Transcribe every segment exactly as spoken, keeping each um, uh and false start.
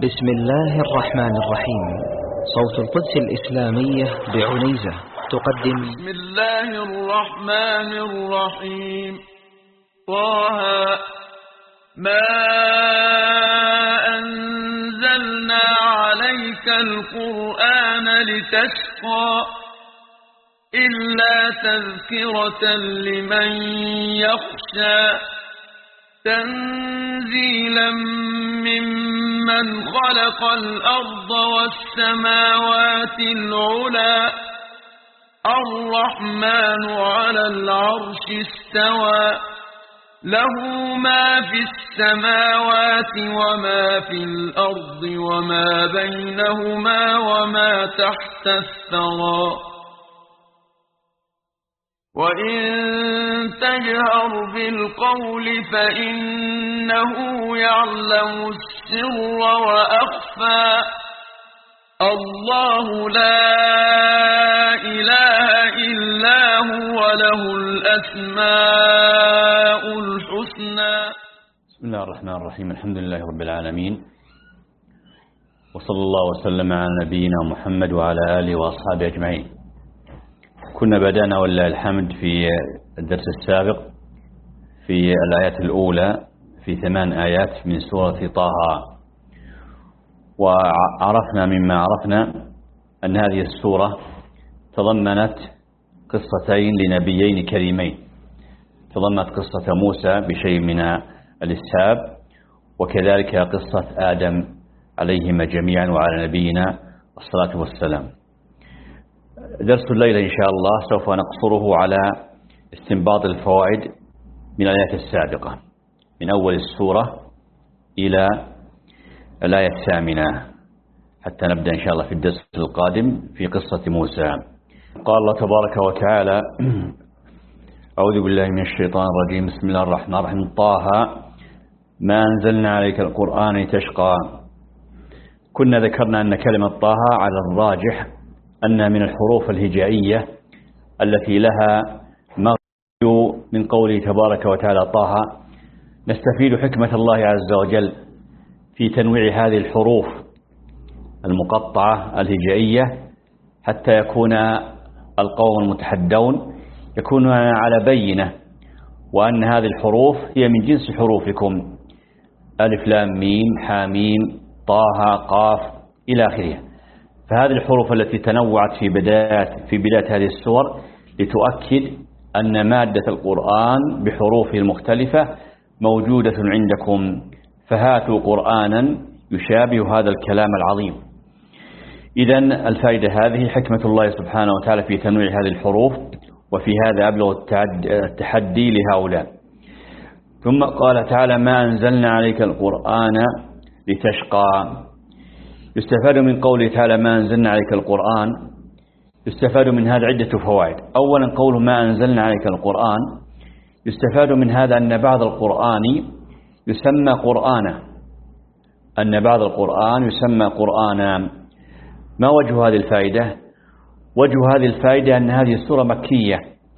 بسم الله الرحمن الرحيم. صوت القدس الإسلامية بعنيزة تقدم بسم الله الرحمن الرحيم. طه ما أنزلنا عليك القرآن لتشقى إلا تذكرة لمن يخشى تنزيلا ممن خلق الأرض والسماوات العلى الرحمن على العرش استوى له ما في السماوات وما في الأرض وما بينهما وما تحت الثرى وإن تجهر بالقول فإنه يعلم السر وأخفى الله لا إله إلا هو له الأسماء الحسنى. بسم الله الرحمن الرحيم. الحمد لله رب العالمين، وصلى الله وسلم على نبينا محمد وعلى آله وأصحابه أجمعين. كنا بدأنا ولله الحمد في الدرس السابق في الآيات الأولى في ثمان آيات من سورة طه، وعرفنا مما عرفنا أن هذه السورة تضمنت قصتين لنبيين كريمين، تضمنت قصة موسى بشيء من الإسهاب، وكذلك قصة آدم عليهما جميعا وعلى نبينا الصلاة والسلام. درس الليلة إن شاء الله سوف نقصره على استنباط الفوائد من الآيات السابقة من أول السورة إلى الآية الثامنة، حتى نبدأ إن شاء الله في الدرس القادم في قصة موسى. قال الله تبارك وتعالى: أعوذ بالله من الشيطان الرجيم، بسم الله الرحمن الرحيم. طه ما أنزلنا عليك القرآن تشقى. كنا ذكرنا أن كلمة طه على الراجح أنها من الحروف الهجائية التي لها مغزى من قوله تبارك وتعالى طه. نستفيد حكمة الله عز وجل في تنويع هذه الحروف المقطعة الهجائية حتى يكون القوم المتحدون يكونون على بينة، وأن هذه الحروف هي من جنس حروفكم: ألف لام ميم حاميم طه قاف إلى آخره. فهذه الحروف التي تنوعت في بداية في بداية هذه السور لتؤكد أن مادة القرآن بحروفه المختلفة موجودة عندكم، فهاتوا قرآنا يشابه هذا الكلام العظيم. إذن الفائدة هذه حكمة الله سبحانه وتعالى في تنويع هذه الحروف، وفي هذا أبلغ التحدي لهؤلاء. ثم قال تعالى: ما أنزلنا عليك القرآن لتشقى. يستفاد من قوله تعالى ما أنزلنا عليك القرآن، يستفاد من هذا عدة فوائد. أولا قوله ما أنزلنا عليك القرآن، يستفاد من هذا أن بعض القرآن يسمى قرآنا، أن بعض القرآن يسمى قرآنا. ما وجه هذه الفائدة؟ وجه هذه الفائدة أن هذه السورة مكية،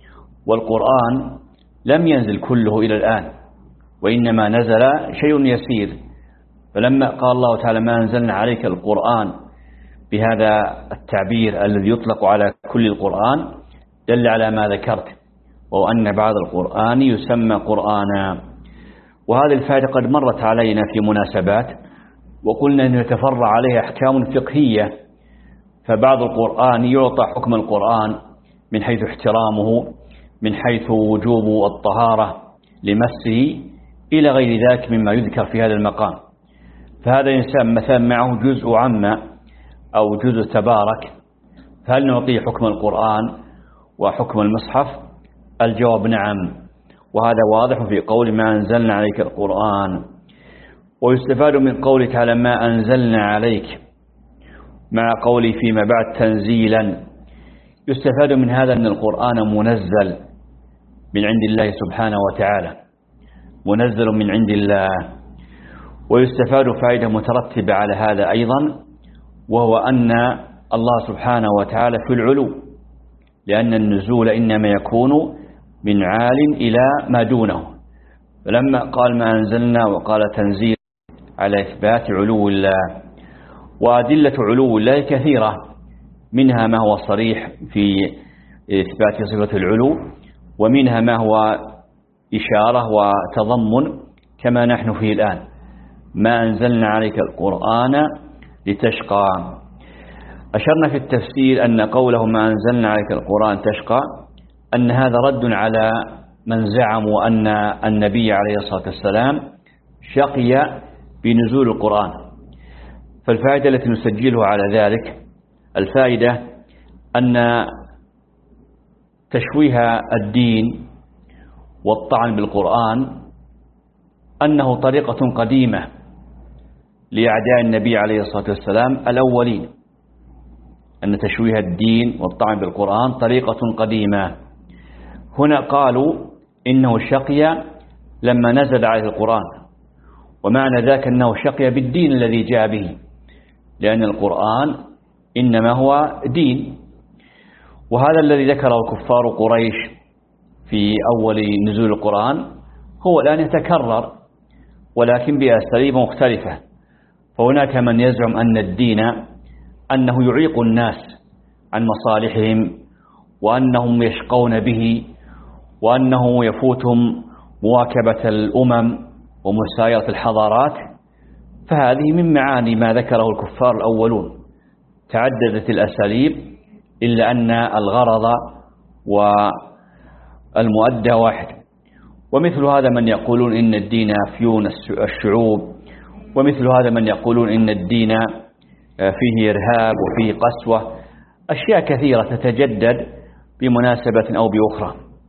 والقرآن لم ينزل كله إلى الآن، وإنما نزل شيء يسير. فلما قال الله تعالى ما أنزلنا عليك القرآن بهذا التعبير الذي يطلق على كل القرآن دل على ما ذكرت، وأن بعض القرآن يسمى قرآنا. وهذه الفائدة قد مرت علينا في مناسبات، وقلنا أنه يتفرع عليها أحكام فقهية. فبعض القرآن يعطى حكم القرآن من حيث احترامه، من حيث وجوب الطهارة لمسه إلى غير ذلك مما يذكر في هذا المقام. فهذا إنسان مثلا معه جزء عامة أو جزء تبارك، فهل نعطيه حكم القرآن وحكم المصحف؟ الجواب نعم، وهذا واضح في قول ما أنزلنا عليك القرآن. ويستفاد من قوله تعالى ما أنزلنا عليك مع قوله فيما بعد تنزيلا، يستفاد من هذا أن القرآن منزل من عند الله سبحانه وتعالى، منزل من عند الله. ويستفاد فائدة مترتبة على هذا أيضا، وهو أن الله سبحانه وتعالى في العلو، لأن النزول إنما يكون من عال إلى ما دونه. فلما قال ما أنزلنا وقال تنزيل على إثبات علو الله، وأدلة علو الله كثيرة، منها ما هو صريح في إثبات صفة العلو، ومنها ما هو إشارة وتضمن كما نحن فيه الآن: ما أنزلنا عليك القرآن لتشقى. أشرنا في التفسير أن قوله ما أنزلنا عليك القرآن تشقى أن هذا رد على من زعموا أن النبي عليه الصلاة والسلام شقي بنزول القرآن. فالفائدة التي نسجلها على ذلك، الفائدة أن تشويه الدين والطعن بالقرآن أنه طريقة قديمة لأعداء النبي عليه الصلاة والسلام الأولين، أن تشويه الدين والطعن بالقرآن طريقة قديمة. هنا قالوا إنه شقي لما نزل عليه القرآن، ومعنى ذاك أنه شقي بالدين الذي جاء به، لأن القرآن إنما هو دين. وهذا الذي ذكره كفار قريش في أول نزول القرآن هو الآن يتكرر، ولكن بأساليب مختلفة. فهناك من يزعم أن الدين أنه يعيق الناس عن مصالحهم، وأنهم يشقون به، وأنه يفوتهم مواكبة الأمم ومسايرة الحضارات. فهذه من معاني ما ذكره الكفار الأولون. تعددت الأساليب إلا أن الغرض والمؤدى واحد. ومثل هذا من يقولون إن الدين أفيون الشعوب، ومثل هذا من يقولون إن الدين فيه إرهاب وفيه قسوة، أشياء كثيرة تتجدد بمناسبة أو بأخرى.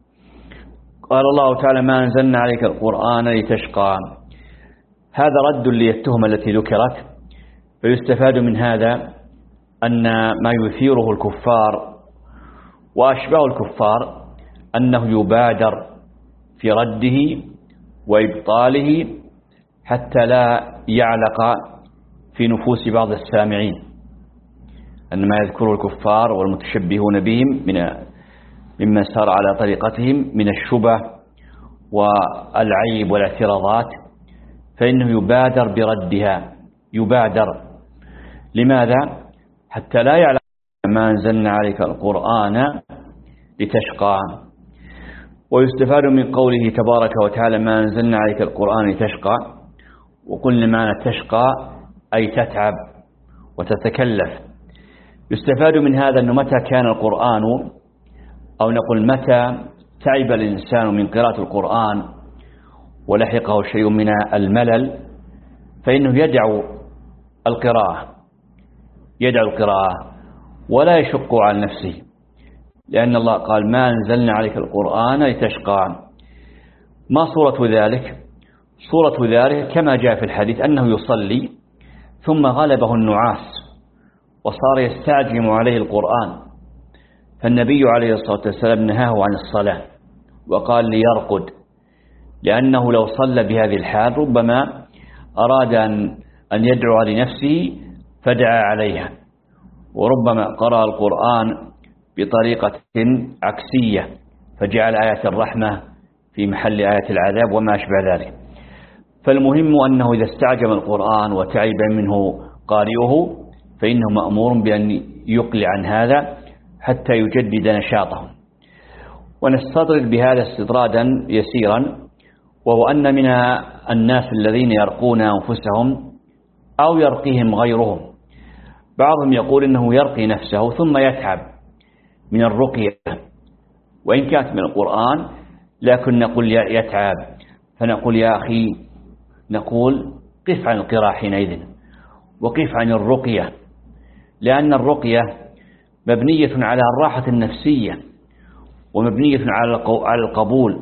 قال الله تعالى ما أنزلنا عليك القرآن لتشقى. هذا رد للتهمة التي ذكرت. فيستفاد من هذا أن ما يثيره الكفار وأشباه الكفار أنه يبادر في رده وإبطاله حتى لا يعلق في نفوس بعض السامعين، أن ما يذكره الكفار والمتشبهون بهم من ممن سار على طريقتهم من الشبه والعيب والاعتراضات، فإنه يبادر بردها. يبادر لماذا؟ حتى لا يعلم ما أنزلنا عليك القرآن لتشقى. ويستفاد من قوله تبارك وتعالى ما أنزلنا عليك القرآن لتشقى، وقلنا معنى تشقى أي تتعب وتتكلف. يستفاد من هذا أنه متى كان القرآن، أو نقول متى تعب الإنسان من قراءة القرآن ولحقه شيء من الملل، فإنه يدعو القراءة يدعو القراءة ولا يشق على نفسه، لأن الله قال ما أنزلنا عليك القرآن لتشقى. ما صورة ذلك؟ صورة ذلك كما جاء في الحديث أنه يصلي ثم غلبه النعاس وصار يستعجم عليه القرآن، فالنبي عليه الصلاة والسلام نهاه عن الصلاة وقال ليرقد، لأنه لو صلى بهذه الحال ربما أراد أن يدعو لنفسه فدعا عليها، وربما قرأ القرآن بطريقة عكسية فجعل آية الرحمة في محل آية العذاب وما أشبه ذلك. فالمهم أنه إذا استعجم القرآن وتعب منه قارئه فإنه مأمور بأن يقلع عن هذا حتى يجدد نشاطه. ونستطرد بهذا استطرادا يسيرا، وهو أن من الناس الذين يرقون أنفسهم أو يرقيهم غيرهم. بعضهم يقول إنه يرقي نفسه ثم يتعب من الرقية، وإن كانت من القرآن لكن نقول يتعب، فنقول يا أخي نقول قف عن القراءة حينئذ وقف عن الرقية، لأن الرقية مبنية على الراحة النفسية ومبنية على القبول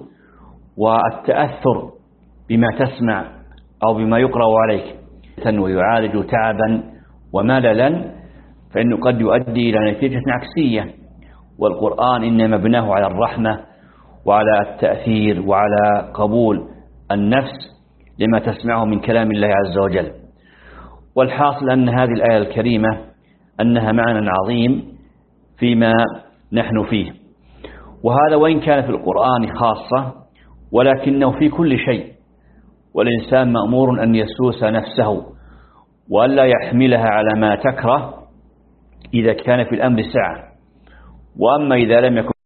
والتأثر بما تسمع أو بما يقرأ عليك، ويعالج تعبا ومللا، فإنه قد يؤدي إلى نتيجة عكسية. والقرآن إنما مبناه على الرحمة وعلى التأثير وعلى قبول النفس لما تسمعه من كلام الله عز وجل. والحاصل أن هذه الآية الكريمة أنها معنى عظيم فيما نحن فيه، وهذا وإن كان في القرآن خاصة ولكنه في كل شيء، والإنسان مأمور أن يسوس نفسه وألا يحملها على ما تكره إذا كان في الأمر سعة، وأما إذا لم يكن.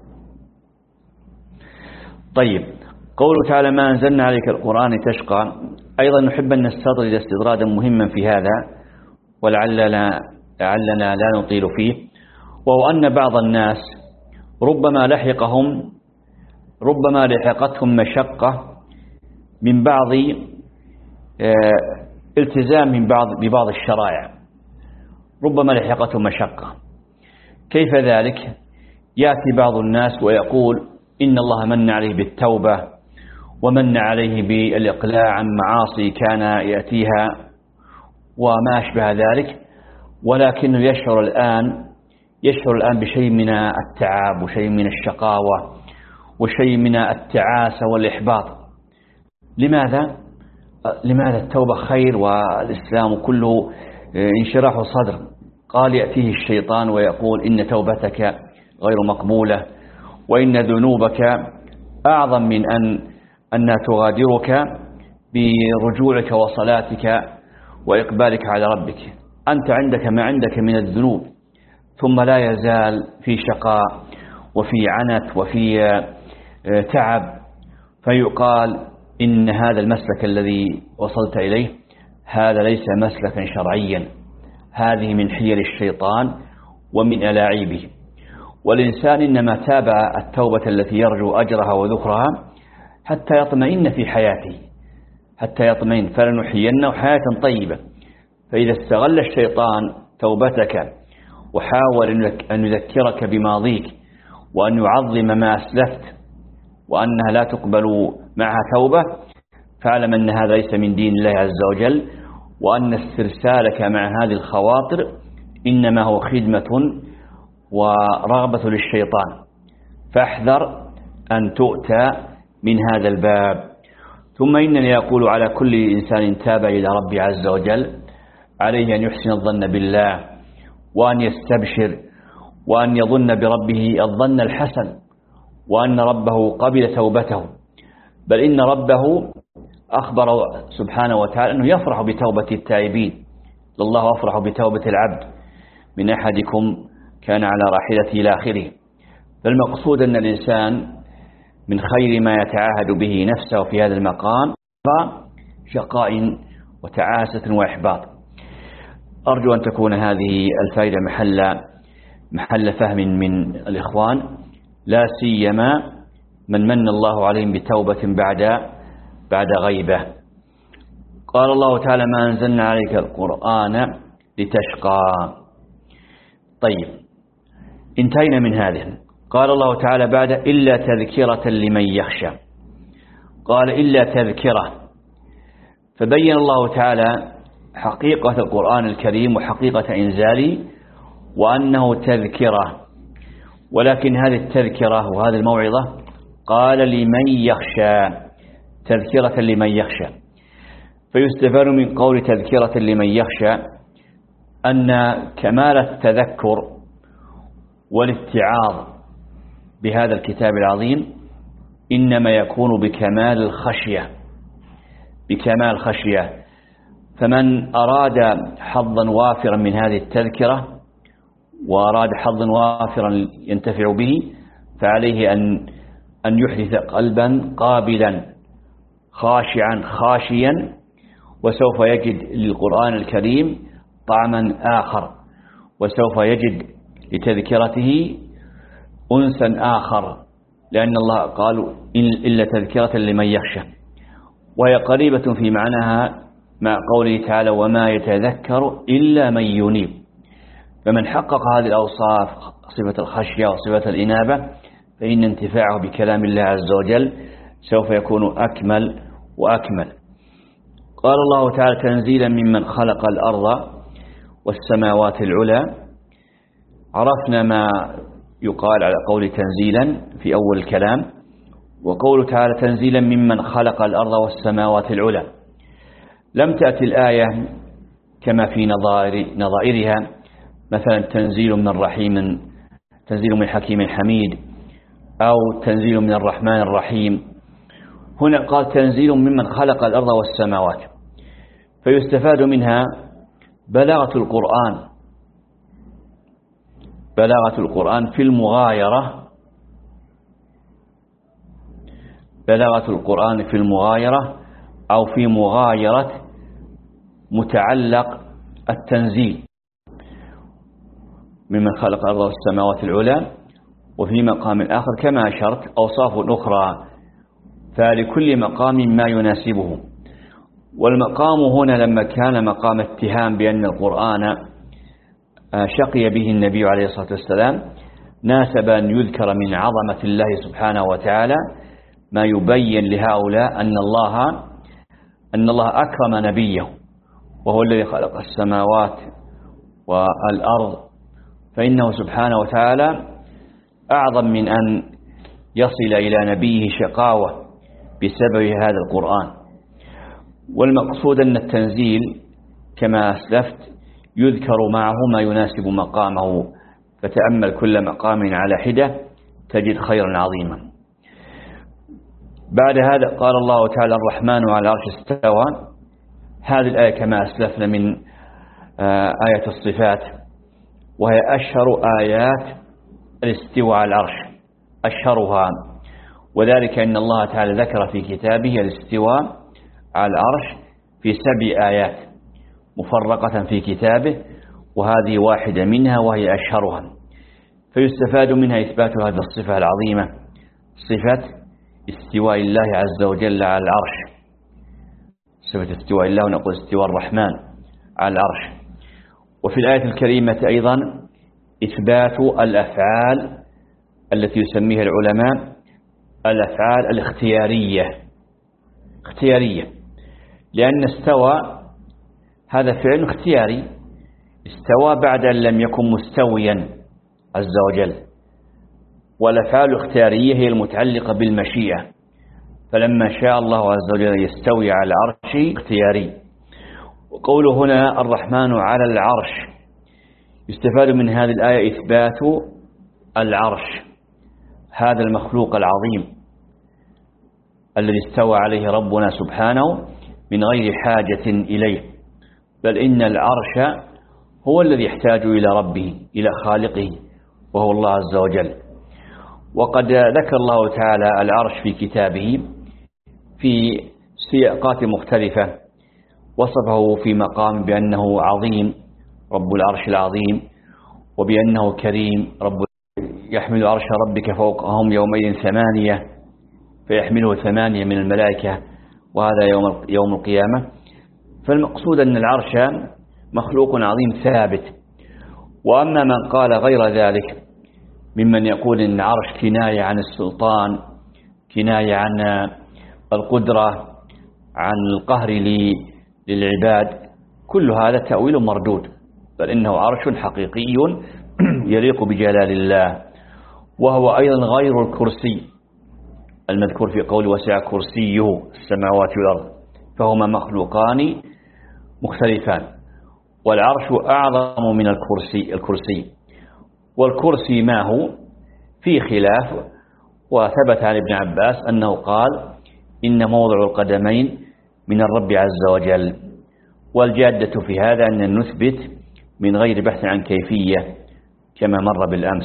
طيب، قوله تعالى ما أنزلنا عليك القرآن تشقى، أيضا نحب أن نستطرد استطرادا مهما في هذا ولعلنا لعلنا لا نطيل فيه، وهو أن بعض الناس ربما لحقهم ربما لحقتهم مشقة من بعض التزام من بعض ببعض الشرائع، ربما لحقتهم مشقة. كيف ذلك؟ يأتي بعض الناس ويقول إن الله من عليه بالتوبة ومن عليه بالإقلاع عن معاصي كان يأتيها وما أشبه ذلك، ولكنه يشعر الآن يشعر الآن بشيء من التعب وشيء من الشقاوة وشيء من التعاسة والإحباط. لماذا؟ لماذا التوبة خير والإسلام كله انشراح صدر؟ قال يأتيه الشيطان ويقول إن توبتك غير مقبولة، وإن ذنوبك أعظم من أن أنها تغادرك برجوعك وصلاتك وإقبالك على ربك. أنت عندك ما عندك من الذنوب، ثم لا يزال في شقاء وفي عنت وفي تعب، فيقال إن هذا المسلك الذي وصلت إليه هذا ليس مسلكا شرعيا، هذه من حيل الشيطان ومن ألاعيبه. والإنسان إنما تابع التوبة التي يرجو أجرها وذخرها حتى يطمئن في حياته، حتى يطمئن، فلنحيينه حياة طيبة. فإذا استغل الشيطان توبتك وحاول أن يذكرك بماضيك وأن يعظم ما أسلفت وأنها لا تقبل معها توبة، فاعلم أن هذا ليس من دين الله عز وجل، وأن استرسالك مع هذه الخواطر إنما هو خدمة ورغبة للشيطان، فاحذر أن تؤتى من هذا الباب. ثم إنني أقول على كل إنسان تاب إلى ربي عز وجل عليه أن يحسن الظن بالله، وأن يستبشر، وأن يظن بربه الظن الحسن، وأن ربه قبل توبته، بل إن ربه أخبر سبحانه وتعالى أنه يفرح بتوبة التائبين. الله أفرح بتوبة العبد من أحدكم كان على راحلته إلى آخره. فالمقصود أن الإنسان من خير ما يتعاهد به نفسه في هذا المقام شقاء وتعاسة وإحباط. أرجو أن تكون هذه الفائدة محل محل فهم من الإخوان، لا سيما من من الله عليهم بتوبة بعد بعد غيبة. قال الله تعالى ما أنزلنا عليك القرآن لتشقى. طيب، انتهينا من هذه. قال الله تعالى بعد إلا تذكرة لمن يخشى، قال إلا تذكرة، فبين الله تعالى حقيقة القرآن الكريم وحقيقة إنزاله وأنه تذكرة، ولكن هذه التذكرة وهذه الموعظة قال لمن يخشى، تذكرة لمن يخشى. فيستفاد من قول تذكرة لمن يخشى أن كمال التذكر والاتعاظ بهذا الكتاب العظيم إنما يكون بكمال الخشية، بكمال الخشية. فمن أراد حظا وافرا من هذه التذكرة وأراد حظا وافرا ينتفع به، فعليه أن أن يحدث قلبا قابلا خاشعا خاشيا، وسوف يجد للقرآن الكريم طعما آخر، وسوف يجد لتذكرته أنسا آخر، لأن الله قال إلا تذكرة لمن يخشى، وهي قريبة في معناها مع قوله تعالى وما يتذكر إلا من ينيب. فمن حقق هذه الأوصاف، صفة الخشية وصفة الإنابة، فإن انتفاعه بكلام الله عز وجل سوف يكون أكمل وأكمل. قال الله تعالى تنزيلا ممن خلق الأرض والسماوات العلى. عرفنا ما يقال على قول تنزيلا في أول الكلام، وقول تعالى تنزيلا ممن خلق الأرض والسماوات العلى. لم تأتي الآية كما في نظائر نظائرها، مثلا تنزيل من رحيم، تنزيل من حكيم حميد، أو تنزيل من الرحمن الرحيم. هنا قال تنزيل ممن خلق الأرض والسماوات، فيستفاد منها بلاغة القرآن بلاغة القرآن في المغايرة بلاغة القرآن في المغايرة أو في مغايرة متعلق التنزيل ممن خلق الأرض والسماوات العلى. وفي مقام آخر كما أشرت أوصاف أخرى، فلكل مقام ما يناسبه. والمقام هنا لما كان مقام اتهام بأن القرآن شقي به النبي عليه الصلاة والسلام، ناسب أن يذكر من عظمة الله سبحانه وتعالى ما يبين لهؤلاء أن الله أن الله أكرم نبيه، وهو الذي خلق السماوات والأرض، فإنه سبحانه وتعالى أعظم من أن يصل إلى نبيه شقاوة بسبب هذا القرآن. والمقصود أن التنزيل كما أسلفت يذكر معه ما يناسب مقامه، فتأمل كل مقام على حدة تجد خيرا عظيما. بعد هذا قال الله تعالى الرحمن على العرش استوى. هذه الآية كما أسلفنا من آية الصفات، وهي أشهر آيات الاستواء على العرش، أشهرها، وذلك أن الله تعالى ذكر في كتابه الاستواء على العرش في سبع آيات مفرقة في كتابه، وهذه واحدة منها وهي أشهرها. فيستفاد منها إثبات هذه الصفة العظيمة، صفة استواء الله عز وجل على العرش، صفة استواء الله، ونقول استواء الرحمن على العرش. وفي الآية الكريمة أيضا إثبات الأفعال التي يسميها العلماء الأفعال الاختيارية، اختيارية، لأن استوى هذا فعل اختياري، استوى بعد أن لم يكن مستويا عز وجل، والأفعال الاختيارية هي المتعلقة بالمشيئة، فلما شاء الله عز وجل يستوي على العرش اختياري. وقوله هنا الرحمن على العرش، يستفاد من هذه الآية إثبات العرش، هذا المخلوق العظيم الذي استوى عليه ربنا سبحانه من غير حاجة إليه، بل إن العرش هو الذي يحتاج إلى ربه، إلى خالقه، وهو الله عز وجل. وقد ذكر الله تعالى العرش في كتابه في سياقات مختلفة، وصفه في مقام بأنه عظيم رب العرش العظيم، وبأنه كريم رب يحمل عرش ربك فوقهم يومئذ ثمانية، فيحمله ثمانية من الملائكة، وهذا يوم يوم القيامة. فالمقصود أن العرش مخلوق عظيم ثابت. وأما من قال غير ذلك ممن يقول أن العرش كناية عن السلطان، كناية عن القدرة، عن القهر للعباد، كل هذا تأويل مردود، بل إنه عرش حقيقي يليق بجلال الله، وهو أيضا غير الكرسي المذكور في قول وسع كرسيه السماوات والأرض، فهما مخلوقان مختلفان. والعرش أعظم من الكرسي الكرسي والكرسي ما هو في خلاف. وثبت عن ابن عباس أنه قال إن موضع القدمين من الرب عز وجل. والجادة في هذا أن نثبت من غير بحث عن كيفية كما مر بالأمس.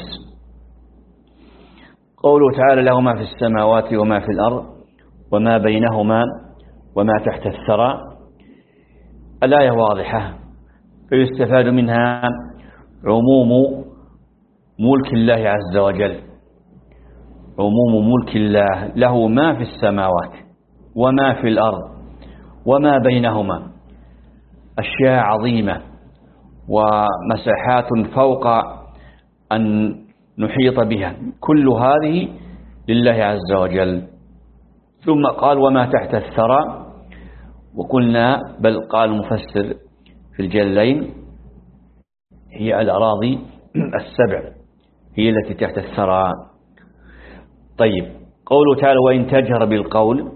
قوله تعالى له ما في السماوات وما في الأرض وما بينهما وما تحت الثرى، الآية واضحة، فيستفاد منها عموم ملك الله عز وجل، عموم ملك الله، له ما في السماوات وما في الأرض وما بينهما، أشياء عظيمة ومساحات فوق أن نحيط بها، كل هذه لله عز وجل. ثم قال وما تحت الثرى، وقلنا بل قال المفسر في الجلين هي الأراضي السبع هي التي تحت الثرى. طيب، قوله تعالى وإن تجهر بالقول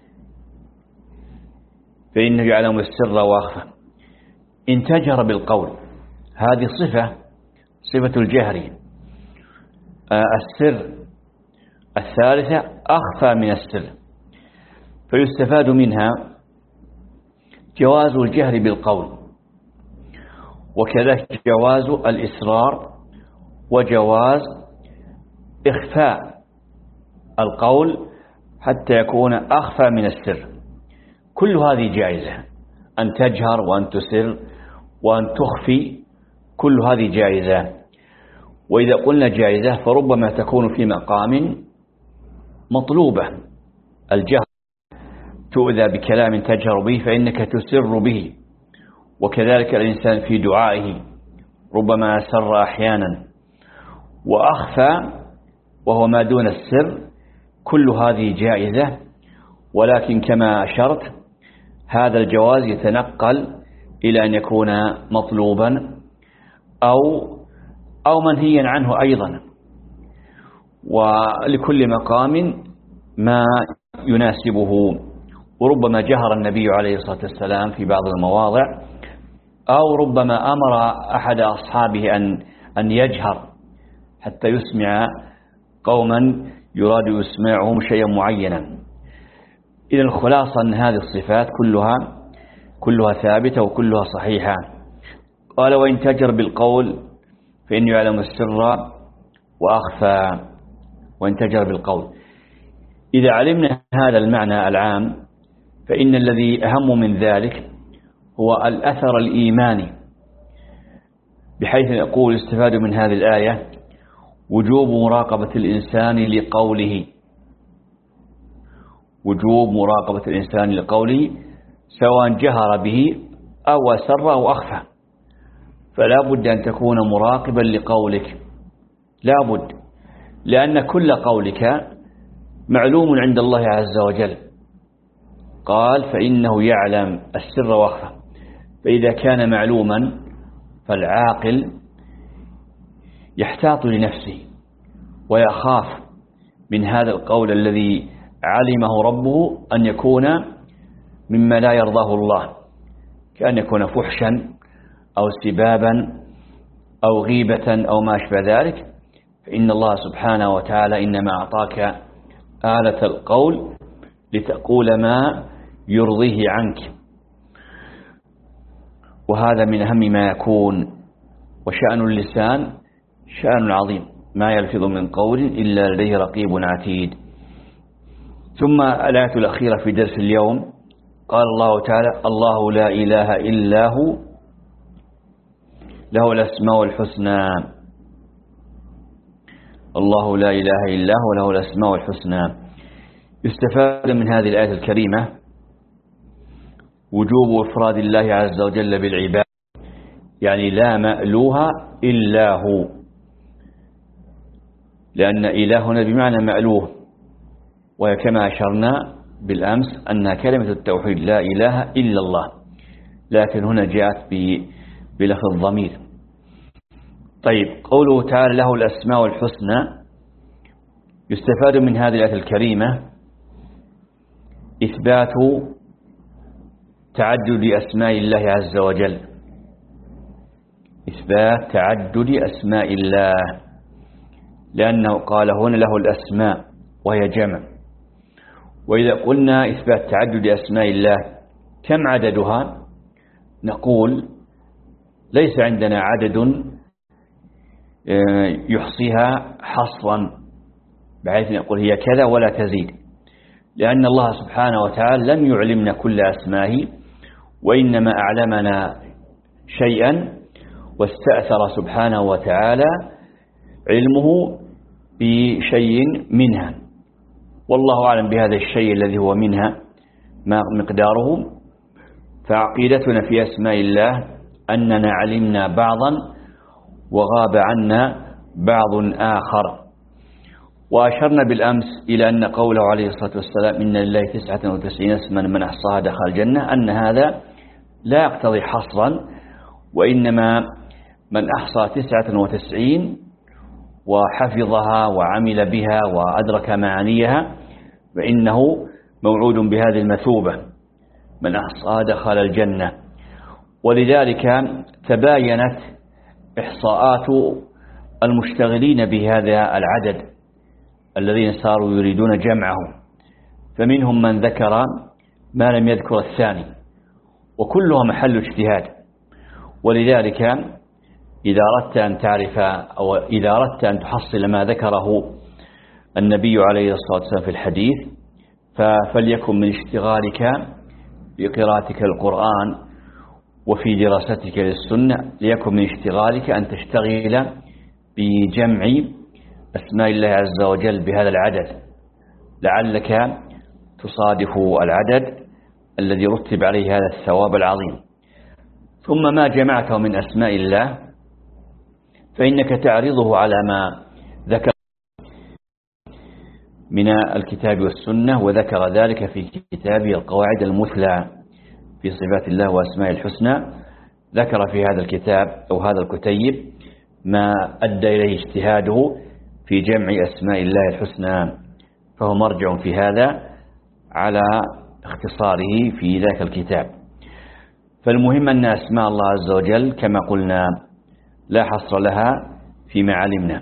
فإنه يعلم السر وأخفى. إن تجهر بالقول هذه صفة صفة الجهر. السر الثالثة أخفى من السر، فيستفاد منها جواز الجهر بالقول، وكذلك جواز الإسرار وجواز إخفاء القول حتى يكون أخفى من السر. كل هذه جائزة، أن تجهر وأن تسر وأن تخفي، كل هذه جائزة. وإذا قلنا جائزة فربما تكون في مقام مطلوبة. الجهر تؤذى بكلام تجهر به فإنك تسر به، وكذلك الإنسان في دعائه ربما أسر أحيانا وأخفى وهو ما دون السر. كل هذه جائزة، ولكن كما أشرت هذا الجواز يتنقل إلى أن يكون مطلوبا أو أو منهيا عنه أيضا، ولكل مقام ما يناسبه. وربما جهر النبي عليه الصلاة والسلام في بعض المواضع، أو ربما أمر أحد أصحابه أن أن يجهر حتى يسمع قوما يراد يسمعهم شيئا معينا. إذا الخلاصة أن هذه الصفات كلها كلها ثابتة وكلها صحيحة. قال: وإن تجر بالقول فإنه يعلم السر وأخفى. وإن تجر بالقول، إذا علمنا هذا المعنى العام فإن الذي أهم من ذلك هو الأثر الإيماني، بحيث نقول استفاد من هذه الآية وجوب مراقبة الإنسان لقوله، وجوب مراقبة الإنسان لقوله سواء جهر به أو أسر أو أخفى، فلا بد أن تكون مراقبا لقولك، لا بد، لأن كل قولك معلوم عند الله عز وجل. قال: فإنه يعلم السر وأخفى. فإذا كان معلوما فالعاقل يحتاط لنفسه ويخاف من هذا القول الذي علمه ربه أن يكون مما لا يرضاه الله، كأن يكون فحشا أو سبابا أو غيبة أو ما أشبه ذلك. فإن الله سبحانه وتعالى إنما أعطاك آلة القول لتقول ما يرضيه عنك، وهذا من أهم ما يكون. وشأن اللسان شأن عظيم، ما يلفظ من قول إلا لديه رقيب عتيد. ثم الآية الأخيرة في درس اليوم قال الله تعالى: الله لا إله إلا هو له الأسماء الحسنى. الله لا إله إلا هو له الأسماء الحسنى. يستفاد من هذه الآية الكريمة وجوب إفراد الله عز وجل بالعبادة، يعني لا مألوه إلا هو، لأن إلهنا بمعنى مألوه، وكما أشرنا بالأمس أنها كلمة التوحيد لا إله إلا الله، لكن هنا جاءت بلفظ الضمير. طيب، قوله تعالى له الأسماء الحسنى، يستفاد من هذه الآية الكريمة إثبات تعدد أسماء الله عز وجل، إثبات تعدد أسماء الله، لأنه قال هنا له الأسماء وهي جمع. وإذا قلنا إثبات تعدد أسماء الله كم عددها؟ نقول ليس عندنا عدد يحصيها حصرا بحيث نقول هي كذا ولا تزيد، لأن الله سبحانه وتعالى لم يعلمنا كل أسمائه، وإنما أعلمنا شيئا واستأثر سبحانه وتعالى علمه بشيء منها، والله أعلم بهذا الشيء الذي هو منها ما مقداره. فعقيدتنا في أسماء الله أننا علمنا بعضا وغاب عنا بعض آخر. وأشرنا بالأمس إلى أن قوله عليه الصلاة والسلام إن لله تسعة وتسعين اسما من أحصاها دخل الجنة، أن هذا لا يقتضي حصرا، وإنما من أحصى تسعة وتسعين وحفظها وعمل بها وأدرك معانيها فإنه موعود بهذه المثوبة، من أحصى دخل الجنة. ولذلك تباينت إحصاءات المشتغلين بهذا العدد الذين صاروا يريدون جمعه، فمنهم من ذكر ما لم يذكر الثاني، وكلها محل اجتهاد. ولذلك إذا أردت أن تعرف أو إذا أردت أن تحصل ما ذكره النبي عليه الصلاة والسلام في الحديث فليكن من اشتغالك بقراءتك القرآن وفي دراستك للسنة، ليكن من اشتغالك أن تشتغل بجمع أسماء الله عز وجل بهذا العدد، لعلك تصادف العدد الذي رتب عليه هذا الثواب العظيم. ثم ما جمعته من أسماء الله فإنك تعرضه على ما ذكر من الكتاب والسنة، وذكر ذلك في كتابه القواعد المثلى في صفات الله وأسماء الحسنى. ذكر في هذا الكتاب أو هذا الكتيب ما أدى إليه اجتهاده في جمع أسماء الله الحسنى، فهو مرجع في هذا على اختصاره في ذاك الكتاب. فالمهم أن أسماء الله عز وجل كما قلنا لا حصر لها فيما علمنا.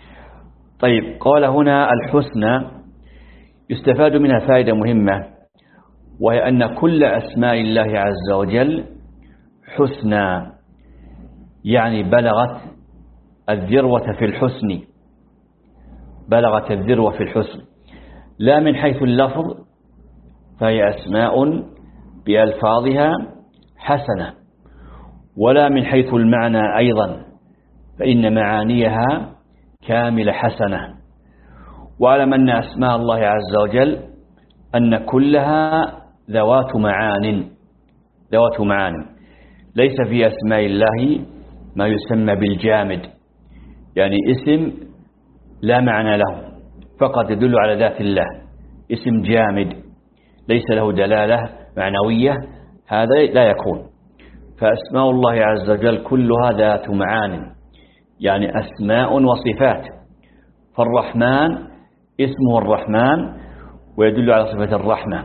طيب، قال هنا الحسنى يستفاد منها فائدة مهمة، وهي أن كل أسماء الله عز وجل حسنى، يعني بلغت الذروة في الحسن، بلغت الذروة في الحسن، لا من حيث اللفظ فهي أسماء بألفاظها حسنة، ولا من حيث المعنى أيضا فإن معانيها كامل حسنة. واعلم أن أسماء الله عز وجل أن كلها ذوات معان، ذوات معان، ليس في أسماء الله ما يسمى بالجامد، يعني اسم لا معنى له فقط يدل على ذات الله، اسم جامد ليس له دلالة معنوية، هذا لا يكون. فأسماء الله عز وجل كلها ذات معان، يعني أسماء وصفات. فالرحمن اسمه الرحمن ويدل على صفة الرحمة،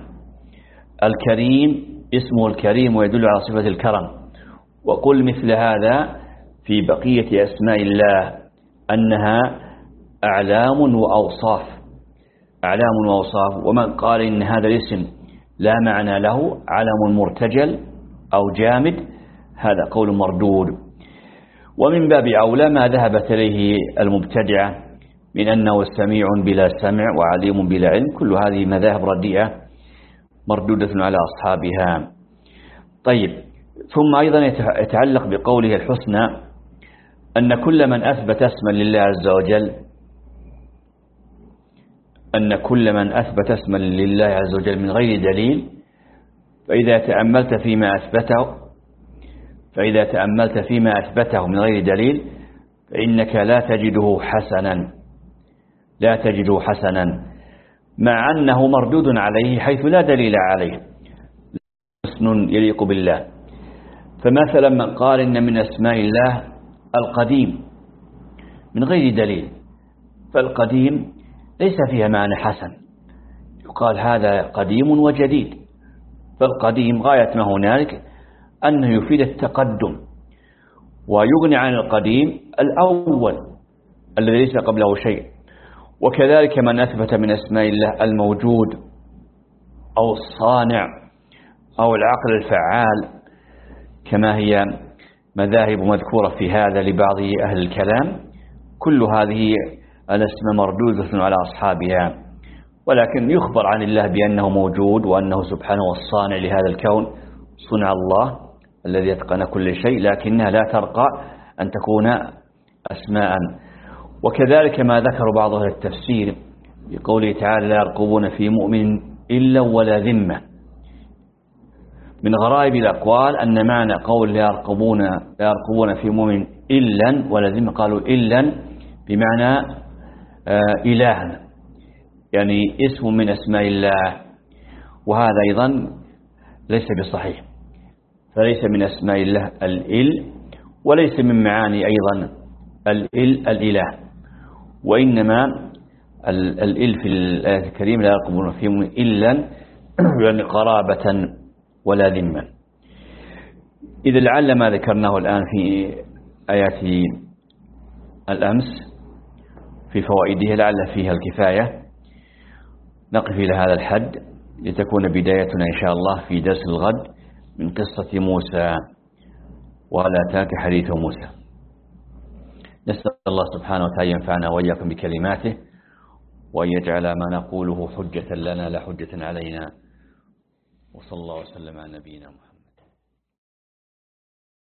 الكريم اسمه الكريم ويدل على صفة الكرم. وقل مثل هذا في بقية أسماء الله أنها أعلام وأوصاف، أعلام وأوصاف. ومن قال إن هذا الاسم لا معنى له، علم مرتجل أو جامد، هذا قول مردود. ومن باب أولى ما ذهبت إليه المبتدعة من أنه سميع بلا سمع وعليم بلا علم، كل هذه مذاهب رديئة مردودة على أصحابها. طيب، ثم أيضا يتعلق بقوله الحسنى أن كل من أثبت اسما لله عز وجل أن كل من أثبت اسما لله عز وجل من غير دليل، فإذا تأملت فيما أثبته فإذا تأملت فيما أثبته من غير دليل فإنك لا تجده حسنا، لا تجده حسنا، مع أنه مردود عليه حيث لا دليل عليه، حسن يليق بالله. فمثلا من قال إن من أسماء الله القديم من غير دليل، فالقديم ليس فيها معنى حسن، يقال هذا قديم وجديد، فالقديم غاية ما هنالك أنه يفيد التقدم، ويغني عن القديم الأول الذي ليس قبله شيء. وكذلك من أثبت من أسماء الله الموجود أو الصانع أو العقل الفعال، كما هي مذاهب مذكورة في هذا لبعض أهل الكلام، كل هذه الأسماء مردودة على أصحابها. ولكن يخبر عن الله بأنه موجود وأنه سبحانه الصانع لهذا الكون، صنع الله الذي يتقن كل شيء، لكنها لا ترقى أن تكون أسماء. وكذلك ما ذكر بعض أهل التفسير بقوله تعالى لا يرقبون في مؤمن إلا ولا ذمة. من غرائب الأقوال أن معنى قول لا يرقبون لا يرقبون في مؤمن إلا ولا ذمة، قالوا إلا بمعنى آه إله، يعني اسم من أسماء الله، وهذا أيضا ليس بصحيح، فليس من أسماء الله الإل، وليس من معاني أيضا الإل الإله، وإنما الإل في الآية الكريمة لا يرقبون في مؤمن إلا يعني قرابة ولا ذمة. إذا لعل ما ذكرناه الآن في آيات الأمس في فوائده لعل فيها الكفاية، نقف إلى هذا الحد لتكون بدايتنا إن شاء الله في درس الغد من قصة موسى. وهل أتاك حديث موسى. نسأل الله سبحانه وتعالى ينفعنا وإياكم بكلماته، وأن يجعل ما نقوله حجة لنا لا حجة علينا. وصلى الله وسلم على نبينا محمد.